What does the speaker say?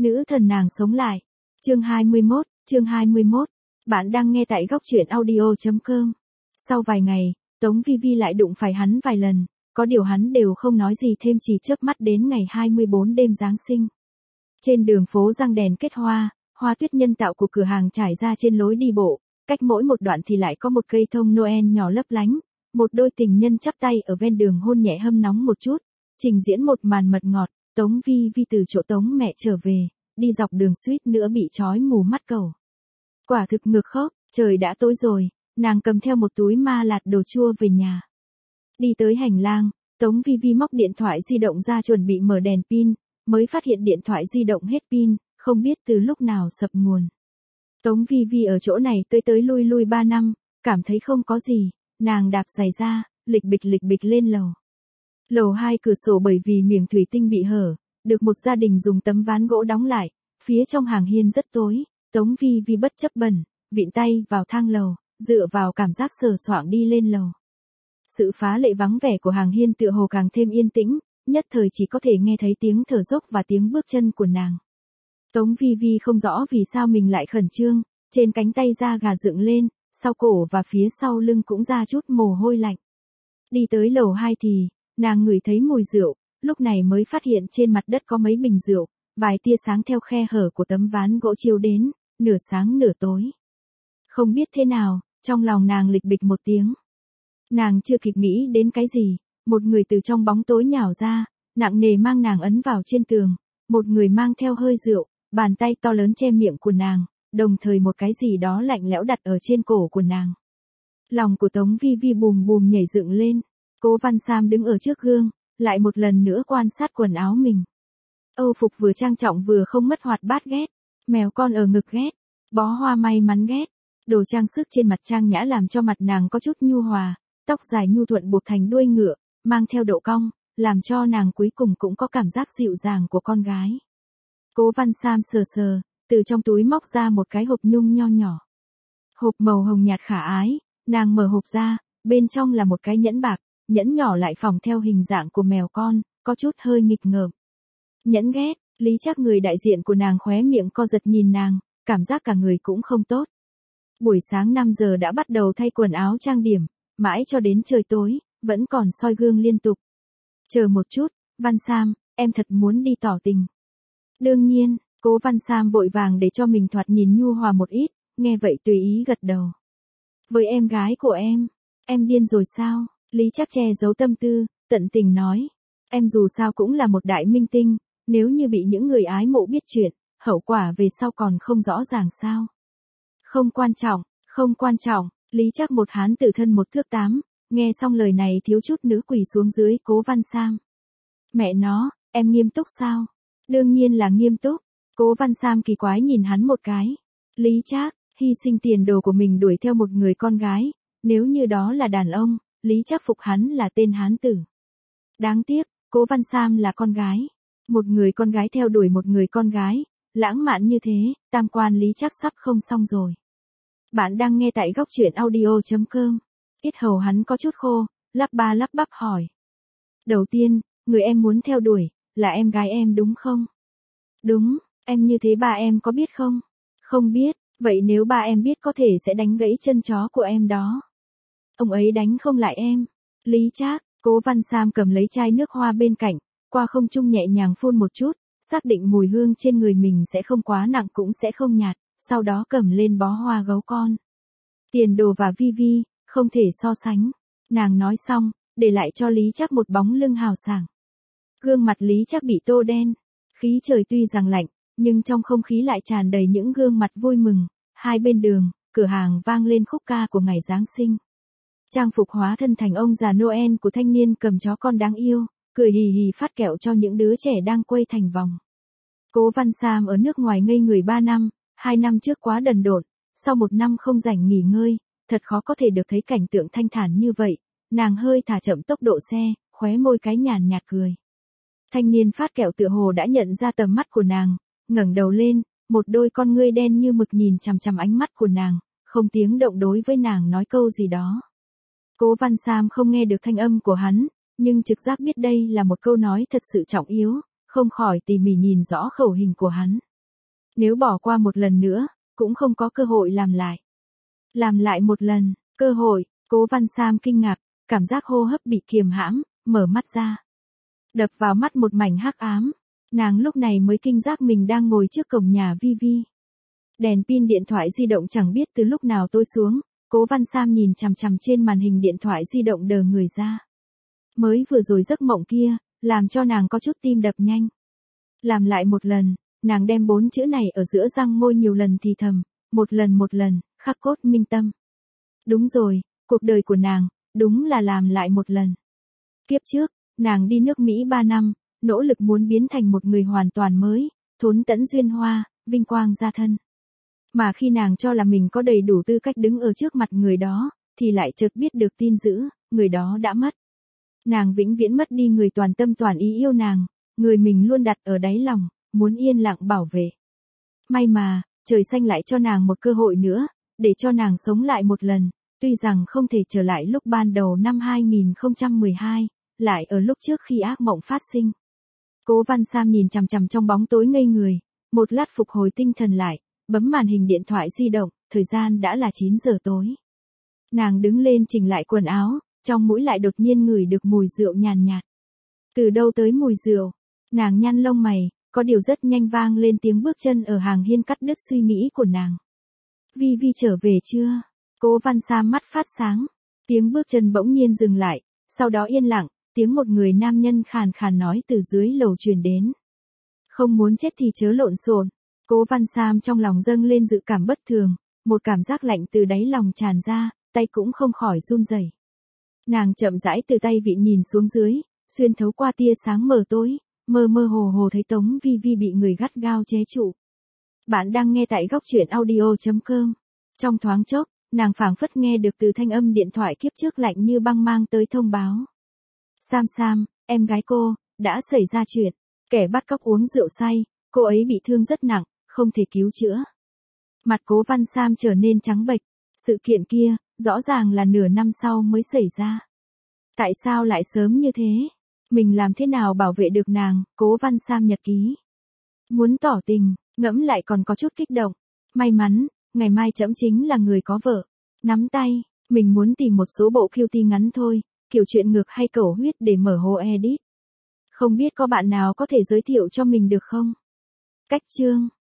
Nữ thần nàng sống lại. Chương 21. Bạn đang nghe tại góc truyện audio.com. Sau vài ngày, Tống Vi Vi lại đụng phải hắn vài lần, có điều hắn đều không nói gì thêm, chỉ chớp mắt đến ngày 24 đêm Giáng sinh. Trên đường phố răng đèn kết hoa, hoa tuyết nhân tạo của cửa hàng trải ra trên lối đi bộ, cách mỗi một đoạn thì lại có một cây thông Noel nhỏ lấp lánh, một đôi tình nhân chắp tay ở ven đường hôn nhẹ hâm nóng một chút, trình diễn một màn mật ngọt. Tống Vi Vi từ chỗ Tống mẹ trở về, đi dọc đường suýt nữa bị trói mù mắt cầu. Quả thực ngược khớp, trời đã tối rồi, nàng cầm theo một túi ma lạt đồ chua về nhà. Đi tới hành lang, Tống Vi Vi móc điện thoại di động ra chuẩn bị mở đèn pin, mới phát hiện điện thoại di động hết pin, không biết từ lúc nào sập nguồn. Tống Vi Vi ở chỗ này tới lui lui 3 năm, cảm thấy không có gì, nàng đạp giày ra, lịch bịch lên lầu. Lầu 2 cửa sổ bởi vì miếng thủy tinh bị hở, được một gia đình dùng tấm ván gỗ đóng lại, phía trong hàng hiên rất tối, Tống Vi Vi bất chấp bẩn, vịn tay vào thang lầu, dựa vào cảm giác sờ soạng đi lên lầu. Sự phá lệ vắng vẻ của hàng hiên tựa hồ càng thêm yên tĩnh, nhất thời chỉ có thể nghe thấy tiếng thở dốc và tiếng bước chân của nàng. Tống Vi Vi không rõ vì sao mình lại khẩn trương, trên cánh tay da gà dựng lên, sau cổ và phía sau lưng cũng ra chút mồ hôi lạnh. Đi tới lầu 2 thì, nàng ngửi thấy mùi rượu, lúc này mới phát hiện trên mặt đất có mấy bình rượu, vài tia sáng theo khe hở của tấm ván gỗ chiếu đến, nửa sáng nửa tối. Không biết thế nào, trong lòng nàng lịch bịch một tiếng. Nàng chưa kịp nghĩ đến cái gì, một người từ trong bóng tối nhào ra, nặng nề mang nàng ấn vào trên tường, một người mang theo hơi rượu, bàn tay to lớn che miệng của nàng, đồng thời một cái gì đó lạnh lẽo đặt ở trên cổ của nàng. Lòng của Tống Vi Vi bùm bùm nhảy dựng lên. Cố Văn Sam đứng ở trước gương, lại một lần nữa quan sát quần áo mình. Âu phục vừa trang trọng vừa không mất hoạt bát ghét, mèo con ở ngực ghét, bó hoa may mắn ghét, đồ trang sức trên mặt trang nhã làm cho mặt nàng có chút nhu hòa, tóc dài nhu thuận buộc thành đuôi ngựa, mang theo độ cong, làm cho nàng cuối cùng cũng có cảm giác dịu dàng của con gái. Cố Văn Sam sờ, từ trong túi móc ra một cái hộp nhung nho nhỏ. Hộp màu hồng nhạt khả ái, nàng mở hộp ra, bên trong là một cái nhẫn bạc. Nhẫn nhỏ lại phỏng theo hình dạng của mèo con, có chút hơi nghịch ngợm. Nhẫn ghét, Lý Trác người đại diện của nàng khóe miệng co giật nhìn nàng, cảm giác cả người cũng không tốt. Buổi sáng 5 giờ đã bắt đầu thay quần áo trang điểm, mãi cho đến trời tối, vẫn còn soi gương liên tục. Chờ một chút, Văn Sam, em thật muốn đi tỏ tình. Đương nhiên, Cố Văn Sam vội vàng để cho mình thoạt nhìn nhu hòa một ít, nghe vậy tùy ý gật đầu. Với em gái của em điên rồi sao? Lý Trác che giấu tâm tư, tận tình nói. Em dù sao cũng là một đại minh tinh, nếu như bị những người ái mộ biết chuyện, hậu quả về sau còn không rõ ràng sao. Không quan trọng, Lý Trác một hán tử thân 1 thước 8, nghe xong lời này thiếu chút nữa quỳ xuống dưới Cố Văn Sam. Mẹ nó, em nghiêm túc sao? Đương nhiên là nghiêm túc. Cố Văn Sam kỳ quái nhìn hắn một cái. Lý Trác, hy sinh tiền đồ của mình đuổi theo một người con gái, nếu như đó là đàn ông, Lý Trác phục hắn là tên hán tử. Đáng tiếc, Cố Văn Sam là con gái. Một người con gái theo đuổi một người con gái, lãng mạn như thế, tam quan Lý Trác sắp không xong rồi. Bạn đang nghe tại góc truyện audio.com. Yết hầu hắn có chút khô, lắp bắp hỏi. Đầu tiên, người em muốn theo đuổi, là em gái em đúng không? Đúng, em như thế ba em có biết không? Không biết, vậy nếu ba em biết có thể sẽ đánh gãy chân chó của em đó. Ông ấy đánh không lại em. Lý Trác, Cố Văn Sam cầm lấy chai nước hoa bên cạnh, qua không trung nhẹ nhàng phun một chút, xác định mùi hương trên người mình sẽ không quá nặng cũng sẽ không nhạt, sau đó cầm lên bó hoa gấu con. Tiền đồ và Vi Vi, không thể so sánh. Nàng nói xong, để lại cho Lý Trác một bóng lưng hào sảng. Gương mặt Lý Trác bị tô đen. Khí trời tuy rằng lạnh, nhưng trong không khí lại tràn đầy những gương mặt vui mừng. Hai bên đường, cửa hàng vang lên khúc ca của ngày Giáng sinh. Trang phục hóa thân thành ông già Noel của thanh niên cầm chó con đáng yêu, cười hì hì phát kẹo cho những đứa trẻ đang quây thành vòng. Cố Văn Sam ở nước ngoài ngây người 3 năm, 2 năm trước quá đần độn, sau 1 năm không rảnh nghỉ ngơi, thật khó có thể được thấy cảnh tượng thanh thản như vậy. Nàng hơi thả chậm tốc độ xe, khóe môi cái nhàn nhạt cười. Thanh niên phát kẹo tựa hồ đã nhận ra tầm mắt của nàng, ngẩng đầu lên, một đôi con ngươi đen như mực nhìn chằm chằm ánh mắt của nàng, không tiếng động đối với nàng nói câu gì đó. Cố Văn Sam không nghe được thanh âm của hắn, nhưng trực giác biết đây là một câu nói thật sự trọng yếu, không khỏi tỉ mỉ nhìn rõ khẩu hình của hắn. Nếu bỏ qua một lần nữa, cũng không có cơ hội làm lại. Làm lại một lần, cơ hội, Cố Văn Sam kinh ngạc, cảm giác hô hấp bị kiềm hãm, mở mắt ra. Đập vào mắt một mảnh hắc ám. Nàng lúc này mới kinh giác mình đang ngồi trước cổng nhà Vi Vi. Đèn pin điện thoại di động chẳng biết từ lúc nào tối xuống, Cố Văn Sam nhìn chằm chằm trên màn hình điện thoại di động đờ người ra. Mới vừa rồi giấc mộng kia, làm cho nàng có chút tim đập nhanh. Làm lại một lần, nàng đem 4 chữ này ở giữa răng môi nhiều lần thì thầm, một lần, khắc cốt minh tâm. Đúng rồi, cuộc đời của nàng, đúng là làm lại một lần. Kiếp trước, nàng đi nước Mỹ 3 năm, nỗ lực muốn biến thành một người hoàn toàn mới, thốn tẫn duyên hoa, vinh quang gia thân. Mà khi nàng cho là mình có đầy đủ tư cách đứng ở trước mặt người đó, thì lại chợt biết được tin dữ, người đó đã mất. Nàng vĩnh viễn mất đi người toàn tâm toàn ý yêu nàng, người mình luôn đặt ở đáy lòng, muốn yên lặng bảo vệ. May mà, trời xanh lại cho nàng một cơ hội nữa, để cho nàng sống lại một lần, tuy rằng không thể trở lại lúc ban đầu năm 2012, lại ở lúc trước khi ác mộng phát sinh. Cố Văn Sam nhìn chằm chằm trong bóng tối ngây người, một lát phục hồi tinh thần lại, bấm màn hình điện thoại di động, thời gian đã là 9 giờ tối. Nàng đứng lên chỉnh lại quần áo, trong mũi lại đột nhiên ngửi được mùi rượu nhàn nhạt. Từ đâu tới mùi rượu? Nàng nhăn lông mày, có điều rất nhanh vang lên tiếng bước chân ở hàng hiên cắt đứt suy nghĩ của nàng. Vi Vi trở về chưa? Cố Văn Sam mắt phát sáng, tiếng bước chân bỗng nhiên dừng lại, sau đó yên lặng, tiếng một người nam nhân khàn khàn nói từ dưới lầu truyền đến. Không muốn chết thì chớ lộn xộn. Cố Văn Sam trong lòng dâng lên dự cảm bất thường, một cảm giác lạnh từ đáy lòng tràn ra, tay cũng không khỏi run rẩy. Nàng chậm rãi từ tay vịn nhìn xuống dưới, xuyên thấu qua tia sáng mờ tối, mơ mơ hồ hồ thấy Tống Vi Vi bị người gắt gao chế trụ. Bạn đang nghe tại góc truyện audio.com. Trong thoáng chốc, nàng phảng phất nghe được từ thanh âm điện thoại kiếp trước lạnh như băng mang tới thông báo. Sam Sam, em gái cô, đã xảy ra chuyện. Kẻ bắt cóc uống rượu say, cô ấy bị thương rất nặng, không thể cứu chữa. Mặt Cố Văn Sam trở nên trắng bệch. Sự kiện kia, rõ ràng là nửa năm sau mới xảy ra. Tại sao lại sớm như thế? Mình làm thế nào bảo vệ được nàng? Cố Văn Sam nhật ký. Muốn tỏ tình, ngẫm lại còn có chút kích động. May mắn, ngày mai trẫm chính là người có vợ. Nắm tay, mình muốn tìm một số bộ QT ngắn thôi, kiểu chuyện ngược hay cẩu huyết để mở hồ edit. Không biết có bạn nào có thể giới thiệu cho mình được không? Cách chương